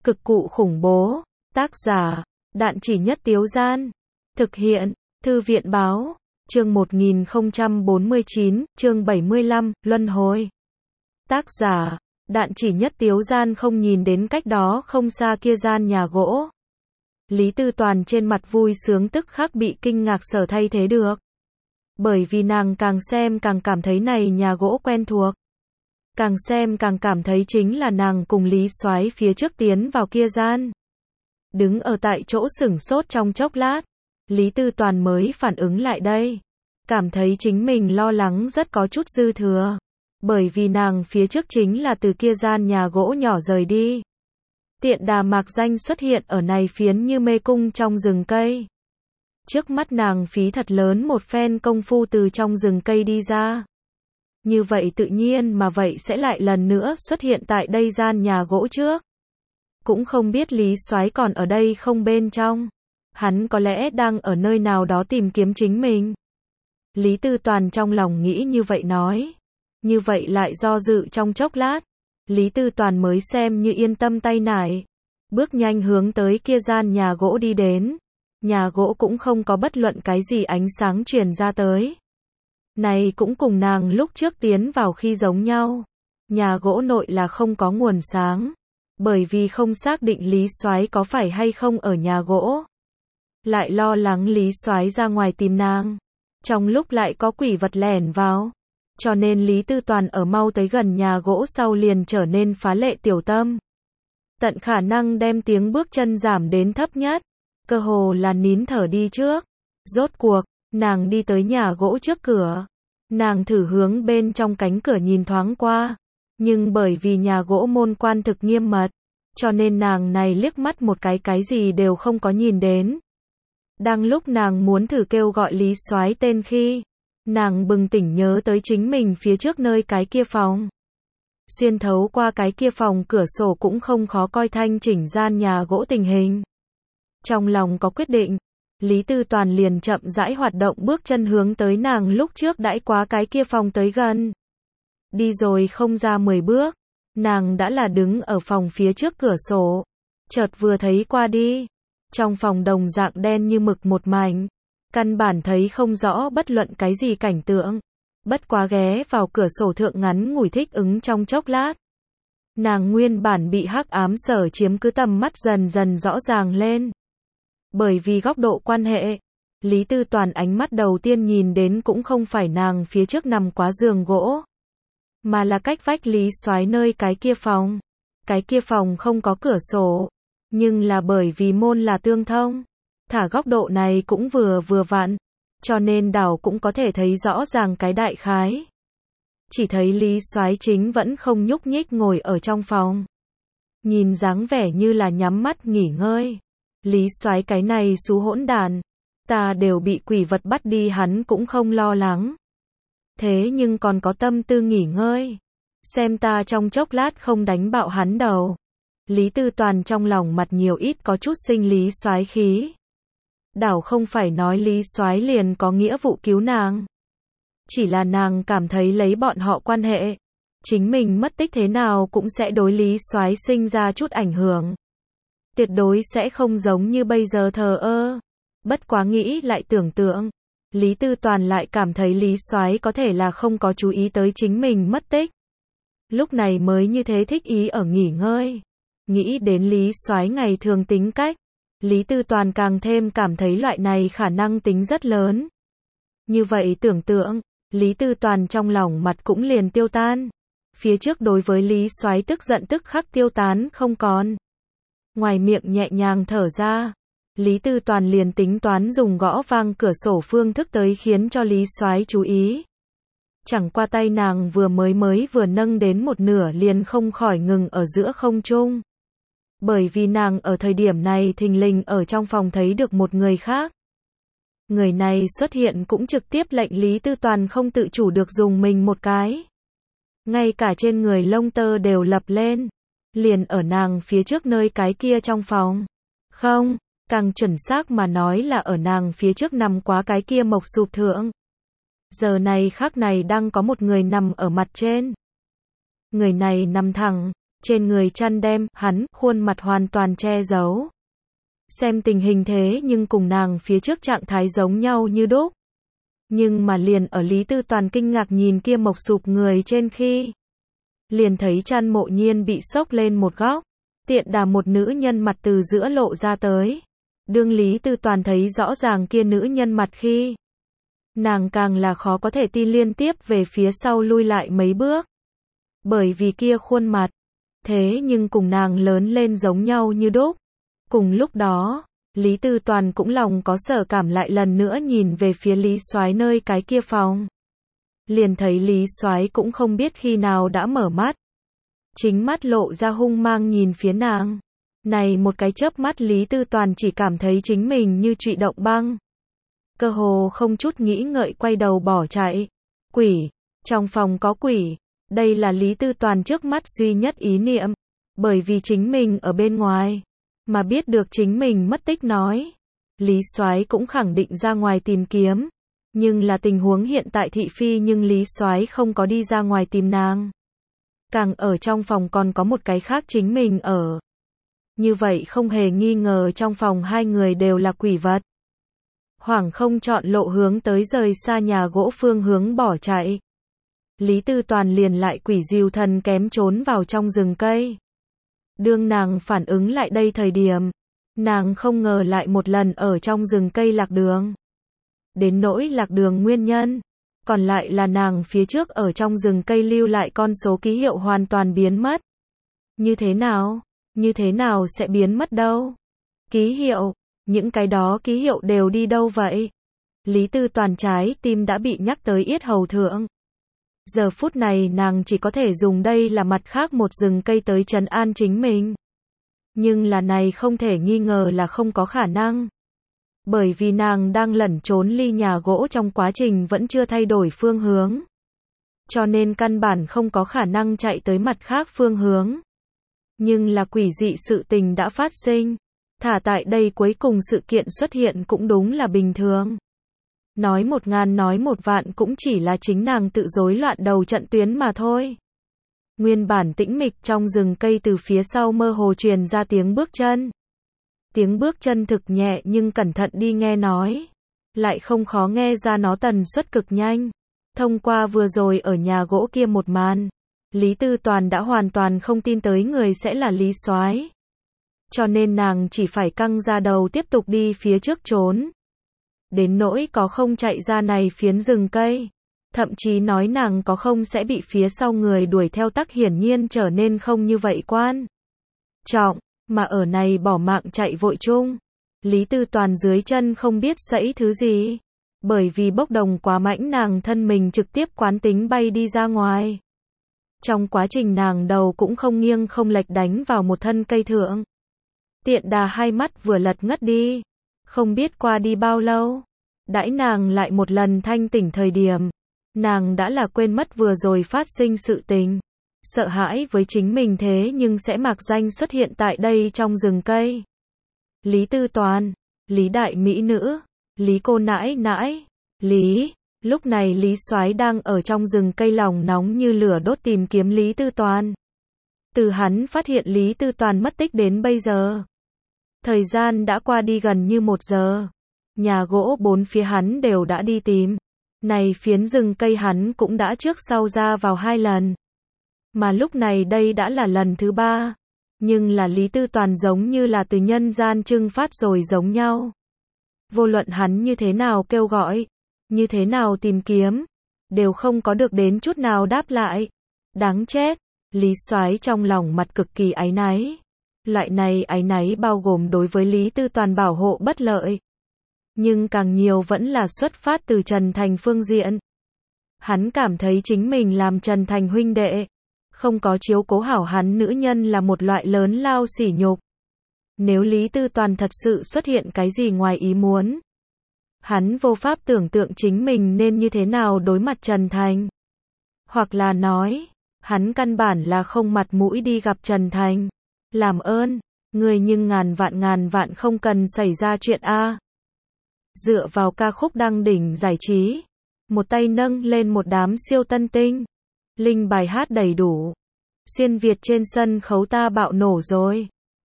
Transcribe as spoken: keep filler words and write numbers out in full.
Cực cụ khủng bố. Tác giả, Đạn Chỉ Nhất Tiếu Gian. Thực hiện, Thư viện Báo. Chương một nghìn không trăm bốn mươi chín, chương bảy mươi lăm, Luân Hồi. Tác giả, Đạn Chỉ Nhất Tiếu Gian không nhìn đến cách đó không xa kia gian nhà gỗ. Lý Tư Toàn trên mặt vui sướng tức khắc bị kinh ngạc sở thay thế được. Bởi vì nàng càng xem càng cảm thấy này nhà gỗ quen thuộc. Càng xem càng cảm thấy chính là nàng cùng Lý Soái phía trước tiến vào kia gian. Đứng ở tại chỗ sửng sốt trong chốc lát, Lý Tư Toàn mới phản ứng lại đây. Cảm thấy chính mình lo lắng rất có chút dư thừa. Bởi vì nàng phía trước chính là từ kia gian nhà gỗ nhỏ rời đi. Tiện đà mạc danh xuất hiện ở này phiến như mê cung trong rừng cây. Trước mắt nàng phí thật lớn một phen công phu từ trong rừng cây đi ra. Như vậy tự nhiên mà vậy sẽ lại lần nữa xuất hiện tại đây gian nhà gỗ trước. Cũng không biết Lý Soái còn ở đây không bên trong. Hắn có lẽ đang ở nơi nào đó tìm kiếm chính mình. Lý Tư Toàn trong lòng nghĩ như vậy nói. Như vậy lại do dự trong chốc lát. Lý Tư Toàn mới xem như yên tâm tay nải. Bước nhanh hướng tới kia gian nhà gỗ đi đến. Nhà gỗ cũng không có bất luận cái gì ánh sáng truyền ra tới. Này cũng cùng nàng lúc trước tiến vào khi giống nhau. Nhà gỗ nội là không có nguồn sáng. Bởi vì không xác định Lý Soái có phải hay không ở nhà gỗ. Lại lo lắng Lý Soái ra ngoài tìm nàng. Trong lúc lại có quỷ vật lẻn vào. Cho nên Lý Tư Toàn ở mau tới gần nhà gỗ sau liền trở nên phá lệ tiểu tâm. Tận khả năng đem tiếng bước chân giảm đến thấp nhất. Cơ hồ là nín thở đi trước. Rốt cuộc, nàng đi tới nhà gỗ trước cửa. Nàng thử hướng bên trong cánh cửa nhìn thoáng qua. Nhưng bởi vì nhà gỗ môn quan thực nghiêm mật. Cho nên nàng này liếc mắt một cái cái gì đều không có nhìn đến. Đang lúc nàng muốn thử kêu gọi Lý Soái tên khi. Nàng bừng tỉnh nhớ tới chính mình phía trước nơi cái kia phòng. Xuyên thấu qua cái kia phòng cửa sổ cũng không khó coi thanh chỉnh gian nhà gỗ tình hình. Trong lòng có quyết định, Lý Tư Toàn liền chậm rãi hoạt động bước chân hướng tới nàng lúc trước đãi quá cái kia phòng tới gần. Đi rồi không ra mười bước, nàng đã là đứng ở phòng phía trước cửa sổ. Chợt vừa thấy qua đi, trong phòng đồng dạng đen như mực một mảnh. Căn bản thấy không rõ bất luận cái gì cảnh tượng. Bất quá ghé vào cửa sổ thượng ngắn ngủi thích ứng trong chốc lát. Nàng nguyên bản bị hắc ám sở chiếm cứ tầm mắt dần dần rõ ràng lên. Bởi vì góc độ quan hệ, Lý Tư Toàn ánh mắt đầu tiên nhìn đến cũng không phải nàng phía trước nằm quá giường gỗ. Mà là cách vách Lý Soái nơi cái kia phòng. Cái kia phòng không có cửa sổ. Nhưng là bởi vì môn là tương thông. Thả góc độ này cũng vừa vừa vặn, cho nên đảo cũng có thể thấy rõ ràng cái đại khái. Chỉ thấy Lý Soái chính vẫn không nhúc nhích ngồi ở trong phòng. Nhìn dáng vẻ như là nhắm mắt nghỉ ngơi. Lý Soái cái này xú hỗn đàn, ta đều bị quỷ vật bắt đi hắn cũng không lo lắng. Thế nhưng còn có tâm tư nghỉ ngơi. Xem ta trong chốc lát không đánh bạo hắn đầu. Lý Tư Toàn trong lòng mặt nhiều ít có chút sinh Lý Soái khí. Đảo không phải nói Lý Soái liền có nghĩa vụ cứu nàng. Chỉ là nàng cảm thấy lấy bọn họ quan hệ, chính mình mất tích thế nào cũng sẽ đối Lý Soái sinh ra chút ảnh hưởng. Tuyệt đối sẽ không giống như bây giờ thờ ơ. Bất quá nghĩ lại tưởng tượng, Lý Tư Toàn lại cảm thấy Lý Soái có thể là không có chú ý tới chính mình mất tích. Lúc này mới như thế thích ý ở nghỉ ngơi. Nghĩ đến Lý Soái ngày thường tính cách. Lý Tư Toàn càng thêm cảm thấy loại này khả năng tính rất lớn. Như vậy tưởng tượng, Lý Tư Toàn trong lòng mặt cũng liền tiêu tan. Phía trước đối với Lý Soái tức giận tức khắc tiêu tán không còn. Ngoài miệng nhẹ nhàng thở ra, Lý Tư Toàn liền tính toán dùng gõ vang cửa sổ phương thức tới khiến cho Lý Soái chú ý. Chẳng qua tay nàng vừa mới mới vừa nâng đến một nửa liền không khỏi ngừng ở giữa không trung. Bởi vì nàng ở thời điểm này thình lình ở trong phòng thấy được một người khác. Người này xuất hiện cũng trực tiếp lệnh Lý Tư Toàn không tự chủ được dùng mình một cái. Ngay cả trên người lông tơ đều lập lên. Liền ở nàng phía trước nơi cái kia trong phòng. Không, càng chuẩn xác mà nói là ở nàng phía trước nằm quá cái kia mộc sụp thượng. Giờ này khắc này đang có một người nằm ở mặt trên. Người này nằm thẳng. trên người chăn đem, hắn, khuôn mặt hoàn toàn che giấu. Xem tình hình thế nhưng cùng nàng phía trước trạng thái giống nhau như đúc. Nhưng mà liền ở Lý Tư Toàn kinh ngạc nhìn kia mộc sụp người trên khi, liền thấy chăn mộ nhiên bị xốc lên một góc, tiện đà một nữ nhân mặt từ giữa lộ ra tới. Đương Lý Tư Toàn thấy rõ ràng kia nữ nhân mặt khi, nàng càng là khó có thể tin liên tiếp về phía sau lui lại mấy bước. Bởi vì kia khuôn mặt, thế nhưng cùng nàng lớn lên giống nhau như đúc. Cùng lúc đó, Lý Tư Toàn cũng lòng có sở cảm lại lần nữa nhìn về phía Lý Soái nơi cái kia phòng. Liền thấy Lý Soái cũng không biết khi nào đã mở mắt. Chính mắt lộ ra hung mang nhìn phía nàng. Này một cái chớp mắt Lý Tư Toàn chỉ cảm thấy chính mình như trụy động băng. Cơ hồ không chút nghĩ ngợi quay đầu bỏ chạy. Quỷ, trong phòng có quỷ. Đây là Lý Tư Toàn trước mắt duy nhất ý niệm. Bởi vì chính mình ở bên ngoài, mà biết được chính mình mất tích nói. Lý Soái cũng khẳng định ra ngoài tìm kiếm. Nhưng là tình huống hiện tại thị phi nhưng Lý Soái không có đi ra ngoài tìm nàng. Càng ở trong phòng còn có một cái khác chính mình ở. Như vậy không hề nghi ngờ trong phòng hai người đều là quỷ vật. Hoảng không chọn lộ hướng tới rời xa nhà gỗ phương hướng bỏ chạy. Lý Tư Toàn liền lại quỷ diều thần kém trốn vào trong rừng cây. Đương nàng phản ứng lại đây thời điểm, nàng không ngờ lại một lần ở trong rừng cây lạc đường. Đến nỗi lạc đường nguyên nhân, còn lại là nàng phía trước ở trong rừng cây lưu lại con số ký hiệu hoàn toàn biến mất. Như thế nào? Như thế nào sẽ biến mất đâu? Ký hiệu, những cái đó ký hiệu đều đi đâu vậy? Lý Tư Toàn trái tim đã bị nhắc tới yết hầu thượng. Giờ phút này nàng chỉ có thể dùng đây là mặt khác một rừng cây tới trấn an chính mình. Nhưng là này không thể nghi ngờ là không có khả năng. Bởi vì nàng đang lẩn trốn ly nhà gỗ trong quá trình vẫn chưa thay đổi phương hướng. Cho nên căn bản không có khả năng chạy tới mặt khác phương hướng. Nhưng là quỷ dị sự tình đã phát sinh. Thả tại đây cuối cùng sự kiện xuất hiện cũng đúng là bình thường. Nói một ngàn nói một vạn cũng chỉ là chính nàng tự rối loạn đầu trận tuyến mà thôi. Nguyên bản tĩnh mịch trong rừng cây từ phía sau mơ hồ truyền ra tiếng bước chân. Tiếng bước chân thực nhẹ nhưng cẩn thận đi nghe nói. Lại không khó nghe ra nó tần suất cực nhanh. Thông qua vừa rồi ở nhà gỗ kia một màn, Lý Tư Toàn đã hoàn toàn không tin tới người sẽ là Lý Soái. Cho nên nàng chỉ phải căng ra đầu tiếp tục đi phía trước trốn. Đến nỗi có không chạy ra này phiến rừng cây. Thậm chí nói nàng có không sẽ bị phía sau người đuổi theo tắc hiển nhiên trở nên không như vậy quan trọng, mà ở này bỏ mạng chạy vội chung. Lý Tư Toàn dưới chân không biết sẫy thứ gì. Bởi vì bốc đồng quá mãnh nàng thân mình trực tiếp quán tính bay đi ra ngoài. Trong quá trình nàng đầu cũng không nghiêng không lệch đánh vào một thân cây thượng. Tiện đà hai mắt vừa lật ngất đi. Không biết qua đi bao lâu. Đãi nàng lại một lần thanh tỉnh thời điểm. Nàng đã là quên mất vừa rồi phát sinh sự tình. Sợ hãi với chính mình thế nhưng sẽ mạc danh xuất hiện tại đây trong rừng cây. Lý Tư Toàn, Lý Đại Mỹ Nữ, Lý Cô Nãi Nãi, Lý. Lúc này Lý Soái đang ở trong rừng cây lòng nóng như lửa đốt tìm kiếm Lý Tư Toàn. Từ hắn phát hiện Lý Tư Toàn mất tích đến bây giờ. Thời gian đã qua đi gần như một giờ. Nhà gỗ bốn phía hắn đều đã đi tìm. Này phiến rừng cây hắn cũng đã trước sau ra vào hai lần. Mà lúc này đây đã là lần thứ ba. Nhưng là Lý Tư Toàn giống như là từ nhân gian trưng phát rồi giống nhau. Vô luận hắn như thế nào kêu gọi, như thế nào tìm kiếm, đều không có được đến chút nào đáp lại. Đáng chết, Lý Soái trong lòng mặt cực kỳ áy náy. Loại này áy náy bao gồm đối với Lý Tư Toàn bảo hộ bất lợi. Nhưng càng nhiều vẫn là xuất phát từ Trần Thành phương diện. Hắn cảm thấy chính mình làm Trần Thành huynh đệ, không có chiếu cố hảo hắn nữ nhân là một loại lớn lao sỉ nhục. Nếu Lý Tư Toàn thật sự xuất hiện cái gì ngoài ý muốn, hắn vô pháp tưởng tượng chính mình nên như thế nào đối mặt Trần Thành. Hoặc là nói, hắn căn bản là không mặt mũi đi gặp Trần Thành. Làm ơn, người nhưng ngàn vạn ngàn vạn không cần xảy ra chuyện A. Dựa vào ca khúc đăng đỉnh giải trí, một tay nâng lên một đám siêu tân tinh. Linh bài hát đầy đủ. Xuyên Việt trên sân khấu ta bạo nổ rồi.